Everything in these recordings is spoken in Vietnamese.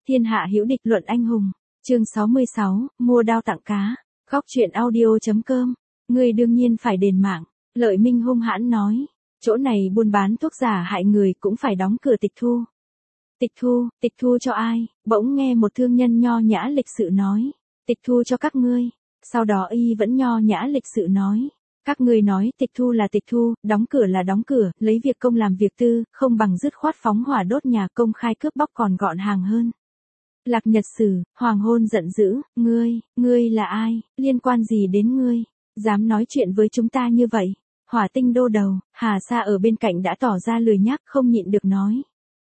Thiên hạ hữu địch luận anh hùng. Chương 66, mua đao tặng cá. Góc truyện audio.com. Ngươi đương nhiên phải đền mạng. Lợi Minh hung hãn nói. Chỗ này buôn bán thuốc giả hại người cũng phải đóng cửa tịch thu. Tịch thu cho ai? Bỗng nghe một thương nhân nho nhã lịch sự nói. Tịch thu cho các ngươi. Sau đó y vẫn nho nhã lịch sự nói. Các ngươi nói tịch thu là tịch thu, đóng cửa là đóng cửa, lấy việc công làm việc tư, không bằng dứt khoát phóng hỏa đốt nhà, công khai cướp bóc còn gọn hàng hơn. Lạc Nhật Sử, Hoàng Hôn giận dữ, ngươi là ai, liên quan gì đến ngươi, dám nói chuyện với chúng ta như vậy. Hỏa Tinh đô đầu, Hà Sa ở bên cạnh đã tỏ ra lười nhác, không nhịn được nói.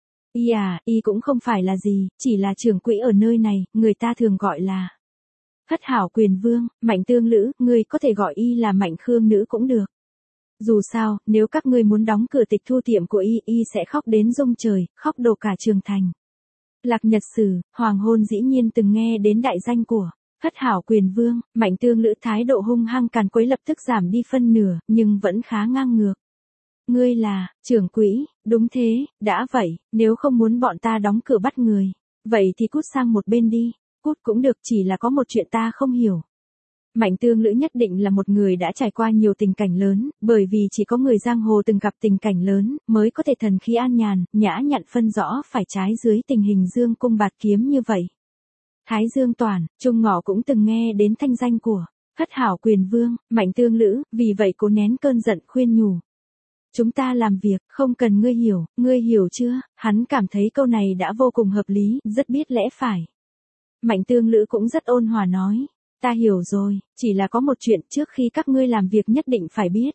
Y cũng không phải là gì, chỉ là trưởng quỹ ở nơi này, người ta thường gọi là Hất Hảo Quyền Vương, Mạnh Tương Lữ, ngươi có thể gọi y là Mạnh Khương Nữ cũng được. Dù sao, nếu các ngươi muốn đóng cửa tịch thu tiệm của y sẽ khóc đến rung trời, khóc đổ cả trường thành. Lạc Nhật Sử, Hoàng Hôn dĩ nhiên từng nghe đến đại danh của Hất Hảo Quyền Vương, Mạnh Tương Lữ, thái độ hung hăng càn quấy lập tức giảm đi phân nửa, nhưng vẫn khá ngang ngược. Ngươi là trưởng quỹ? Đúng thế, đã vậy, nếu không muốn bọn ta đóng cửa bắt người, vậy thì cút sang một bên đi. Cút cũng được, chỉ là có một chuyện ta không hiểu. Mạnh Tương Lữ nhất định là một người đã trải qua nhiều tình cảnh lớn, bởi vì chỉ có người giang hồ từng gặp tình cảnh lớn, mới có thể thần khí an nhàn, nhã nhặn phân rõ phải trái dưới tình hình dương cung bạt kiếm như vậy. Thái Dương Toản, Trung Ngọ cũng từng nghe đến thanh danh của Hất Hảo Quyền Vương, Mạnh Tương Lữ, vì vậy cố nén cơn giận khuyên nhủ. Chúng ta làm việc, không cần ngươi hiểu chưa? Hắn cảm thấy câu này đã vô cùng hợp lý, rất biết lẽ phải. Mạnh Tương Lữ cũng rất ôn hòa nói. Ta hiểu rồi, chỉ là có một chuyện trước khi các ngươi làm việc nhất định phải biết.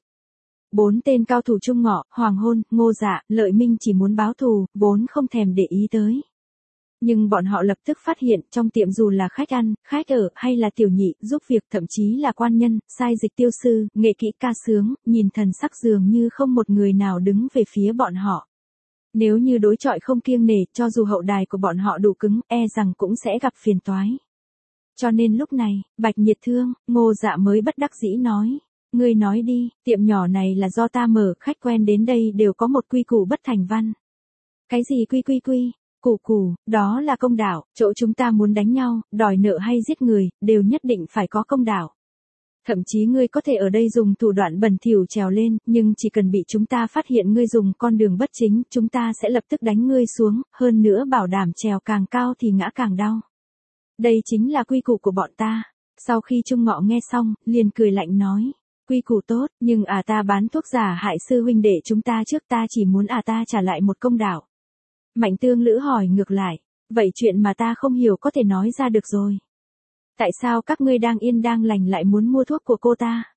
4 tên cao thủ Trung Ngọ, Hoàng Hôn, Ngô Dạ, Lợi Minh chỉ muốn báo thù, vốn không thèm để ý tới. Nhưng bọn họ lập tức phát hiện trong tiệm dù là khách ăn, khách ở, hay là tiểu nhị, giúp việc, thậm chí là quan nhân, sai dịch tiêu sư, nghệ kỹ ca sướng, nhìn thần sắc dường như không một người nào đứng về phía bọn họ. Nếu như đối chọi không kiêng nể, cho dù hậu đài của bọn họ đủ cứng, rằng cũng sẽ gặp phiền toái. Cho nên lúc này, Bạch Nhiệt Thương, Ngô Dạ mới bất đắc dĩ nói. Ngươi nói đi, tiệm nhỏ này là do ta mở, khách quen đến đây đều có một quy củ bất thành văn. Cái gì quy? Củ, đó là công đạo, chỗ chúng ta muốn đánh nhau, đòi nợ hay giết người, đều nhất định phải có công đạo. Thậm chí ngươi có thể ở đây dùng thủ đoạn bẩn thỉu trèo lên, nhưng chỉ cần bị chúng ta phát hiện ngươi dùng con đường bất chính, chúng ta sẽ lập tức đánh ngươi xuống, hơn nữa bảo đảm trèo càng cao thì ngã càng đau. Đây chính là quy củ của bọn ta. Sau khi Trung Ngọ nghe xong, liền cười lạnh nói. Quy củ tốt, nhưng ta bán thuốc giả hại sư huynh đệ chúng ta trước, ta chỉ muốn ta trả lại một công đạo. Mạnh Tương Lữ hỏi ngược lại. Vậy chuyện mà ta không hiểu có thể nói ra được rồi. Tại sao các ngươi đang yên đang lành lại muốn mua thuốc của cô ta?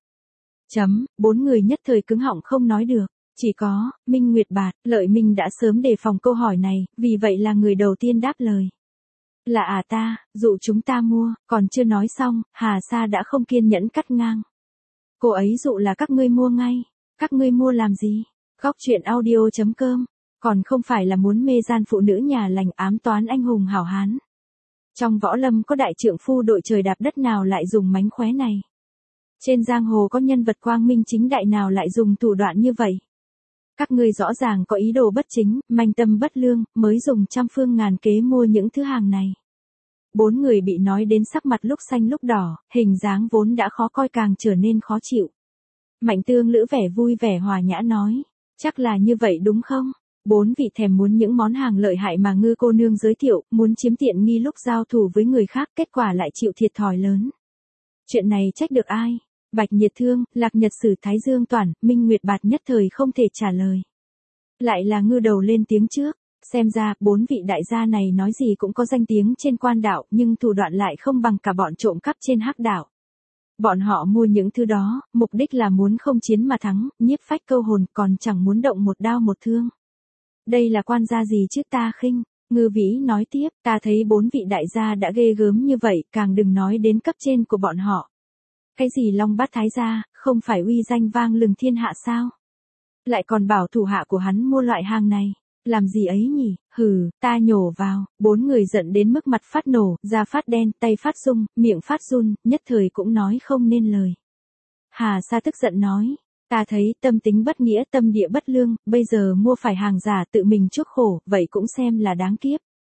4 người nhất thời cứng họng không nói được. Chỉ có Minh Nguyệt Bạt, Lợi Minh đã sớm đề phòng câu hỏi này, vì vậy là người đầu tiên đáp lời. Là ta, dụ chúng ta mua, còn chưa nói xong, Hà Sa đã không kiên nhẫn cắt ngang. Cô ấy dụ là các ngươi mua ngay. Các ngươi mua làm gì? Góc truyện audio.com. Còn không phải là muốn mê gian phụ nữ nhà lành, ám toán anh hùng hảo hán. Trong võ lâm có đại trượng phu đội trời đạp đất nào lại dùng mánh khóe này? Trên giang hồ có nhân vật quang minh chính đại nào lại dùng thủ đoạn như vậy? Các ngươi rõ ràng có ý đồ bất chính, manh tâm bất lương, mới dùng trăm phương ngàn kế mua những thứ hàng này. 4 người bị nói đến sắc mặt lúc xanh lúc đỏ, hình dáng vốn đã khó coi càng trở nên khó chịu. Mạnh Tương Lữ vẻ vui vẻ hòa nhã nói. Chắc là như vậy đúng không? 4 vị thèm muốn những món hàng lợi hại mà Ngư cô nương giới thiệu, muốn chiếm tiện nghi lúc giao thủ với người khác, kết quả lại chịu thiệt thòi lớn. Chuyện này trách được ai? Bạch Nhiệt Thương, Lạc Nhật Sử, Thái Dương Toản, Minh Nguyệt Bạt nhất thời không thể trả lời. Lại là Ngư đầu lên tiếng trước. Xem ra, 4 vị đại gia này nói gì cũng có danh tiếng trên quan đạo, nhưng thủ đoạn lại không bằng cả bọn trộm cắp trên hắc đạo. Bọn họ mua những thứ đó, mục đích là muốn không chiến mà thắng, nhiếp phách câu hồn, còn chẳng muốn động một đao một thương. Đây là quan gia gì chứ ta khinh. Ngư Vĩ nói tiếp, ta thấy 4 vị đại gia đã ghê gớm như vậy, càng đừng nói đến cấp trên của bọn họ. Cái gì Long Bát Thái gia, không phải uy danh vang lừng thiên hạ sao? Lại còn bảo thủ hạ của hắn mua loại hàng này. Làm gì ấy nhỉ? Hừ, ta nhổ vào. 4 người giận đến mức mặt phát nổ, da phát đen, tay phát rung, miệng phát run, nhất thời cũng nói không nên lời. Hà Sa tức giận nói. Ta thấy tâm tính bất nghĩa, tâm địa bất lương, bây giờ mua phải hàng giả tự mình chuốc khổ, vậy cũng xem là đáng kiếp.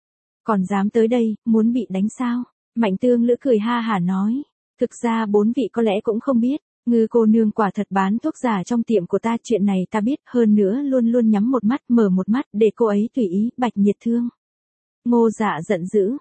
Còn dám tới đây, muốn bị đánh sao? Mạnh Tương Lữ cười ha hả nói. Thực ra bốn vị có lẽ cũng không biết, Ngư cô nương quả thật bán thuốc giả trong tiệm của ta, chuyện này ta biết, hơn nữa luôn luôn nhắm một mắt mở một mắt để cô ấy tùy ý, Bạch Nhiệt Thương. Ngô Dạ giận dữ,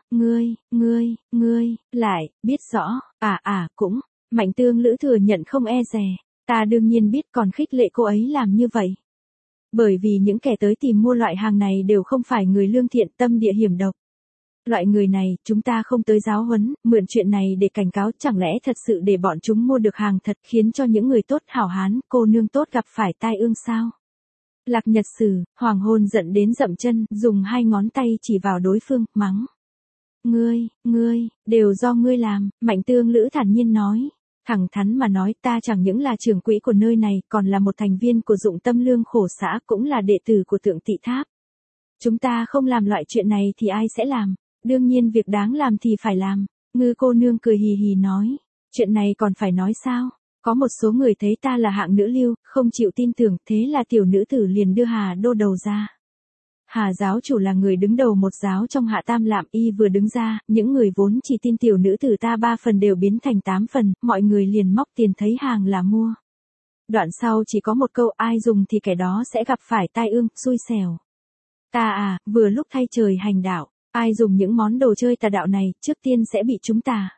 ngươi, lại, biết rõ, cũng, Mạnh Tương Lữ thừa nhận không e dè, ta đương nhiên biết, còn khích lệ cô ấy làm như vậy. Bởi vì những kẻ tới tìm mua loại hàng này đều không phải người lương thiện, tâm địa hiểm độc. Loại người này, chúng ta không tới giáo huấn, mượn chuyện này để cảnh cáo, chẳng lẽ thật sự để bọn chúng mua được hàng thật, khiến cho những người tốt hảo hán, cô nương tốt gặp phải tai ương sao? Lạc Nhật Sử, hoàng hôn giận đến dậm chân, dùng hai ngón tay chỉ vào đối phương, mắng. Ngươi, đều do ngươi làm, Mạnh Tương Lữ thản nhiên nói. Thẳng thắn mà nói, ta chẳng những là trưởng quỹ của nơi này, còn là một thành viên của Dụng Tâm Lương Khổ xã, cũng là đệ tử của Tượng Tị Tháp. Chúng ta không làm loại chuyện này thì ai sẽ làm? Đương nhiên việc đáng làm thì phải làm. Ngư cô nương cười hì hì nói. Chuyện này còn phải nói sao? Có một số người thấy ta là hạng nữ lưu, không chịu tin tưởng, thế là tiểu nữ tử liền đưa Hà Đô đầu ra. Hà giáo chủ là người đứng đầu một giáo trong Hạ Tam Lạm, y vừa đứng ra, những người vốn chỉ tin tiểu nữ tử ta 3 phần đều biến thành 8 phần, mọi người liền móc tiền thấy hàng là mua. Đoạn sau chỉ có một câu, ai dùng thì kẻ đó sẽ gặp phải tai ương, xui xẻo. Ta vừa lúc thay trời hành đạo, ai dùng những món đồ chơi tà đạo này, trước tiên sẽ bị chúng ta.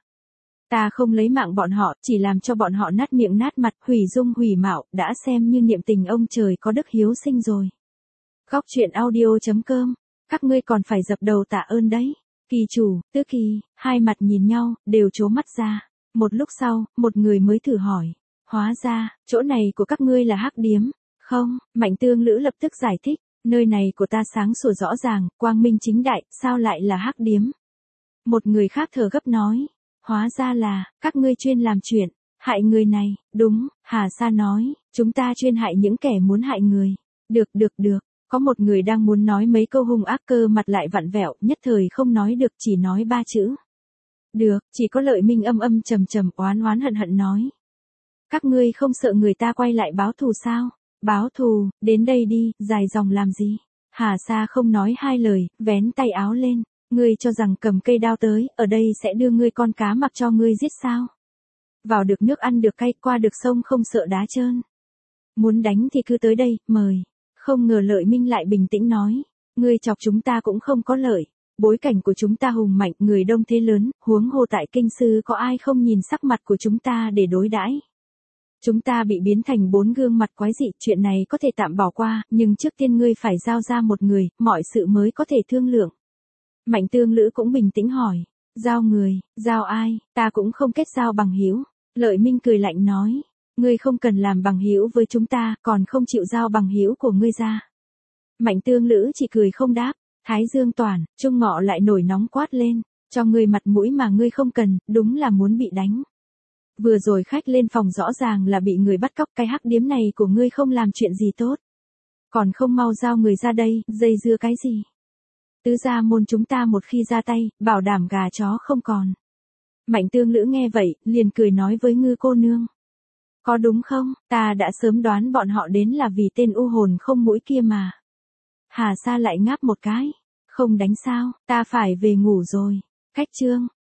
Ta không lấy mạng bọn họ, chỉ làm cho bọn họ nát miệng nát mặt, hủy dung hủy mạo, đã xem như niệm tình ông trời có đức hiếu sinh rồi. Góc truyện audio.com, các ngươi còn phải dập đầu tạ ơn đấy. Kỳ chủ, Tứ Kỳ, hai mặt nhìn nhau, đều trố mắt ra. Một lúc sau, một người mới thử hỏi. Hóa ra, chỗ này của các ngươi là hắc điếm. Không, Mạnh Tương Lữ lập tức giải thích. Nơi này của ta sáng sủa rõ ràng, quang minh chính đại, sao lại là hắc điếm? Một người khác thở gấp nói. Hóa ra là, các ngươi chuyên làm chuyện, hại người này, đúng, Hà Sa nói, chúng ta chuyên hại những kẻ muốn hại người. Được. Có một người đang muốn nói mấy câu hung ác, cơ mặt lại vặn vẹo, nhất thời không nói được, chỉ nói 3 chữ. Được, chỉ có Lợi Minh âm trầm oán hận nói. Các ngươi không sợ người ta quay lại báo thù sao? Báo thù, đến đây đi, dài dòng làm gì? Hà Sa không nói hai lời, vén tay áo lên. Ngươi cho rằng cầm cây đao tới, ở đây sẽ đưa ngươi con cá mặc cho ngươi giết sao? Vào được nước ăn được cay, qua được sông không sợ đá trơn. Muốn đánh thì cứ tới đây, mời. Không ngờ Lợi Minh lại bình tĩnh nói. Ngươi chọc chúng ta cũng không có lợi. Bối cảnh của chúng ta hùng mạnh, người đông thế lớn, huống hồ tại kinh sư có ai không nhìn sắc mặt của chúng ta để đối đãi. Chúng ta bị biến thành 4 gương mặt quái dị, chuyện này có thể tạm bỏ qua, nhưng trước tiên ngươi phải giao ra một người, mọi sự mới có thể thương lượng. Mạnh Tương Lữ cũng bình tĩnh hỏi. Giao người, giao ai, ta cũng không kết giao bằng hữu. Lợi Minh cười lạnh nói. Ngươi không cần làm bằng hữu với chúng ta, còn không chịu giao bằng hữu của ngươi ra. Mạnh Tương Lữ chỉ cười không đáp. Thái Dương Toản, Trung Ngọ lại nổi nóng quát lên. Cho ngươi mặt mũi mà ngươi không cần, đúng là muốn bị đánh. Vừa rồi khách lên phòng rõ ràng là bị người bắt cóc, cái hắc điếm này của ngươi không làm chuyện gì tốt. Còn không mau giao người ra đây, dây dưa cái gì? Tứ gia môn chúng ta một khi ra tay, bảo đảm gà chó không còn. Mạnh Tương Lữ nghe vậy, liền cười nói với Ngư cô nương. Có đúng không, ta đã sớm đoán bọn họ đến là vì tên u hồn không mũi kia mà. Hà Sa lại ngáp một cái. Không đánh sao, ta phải về ngủ rồi. Cách chương.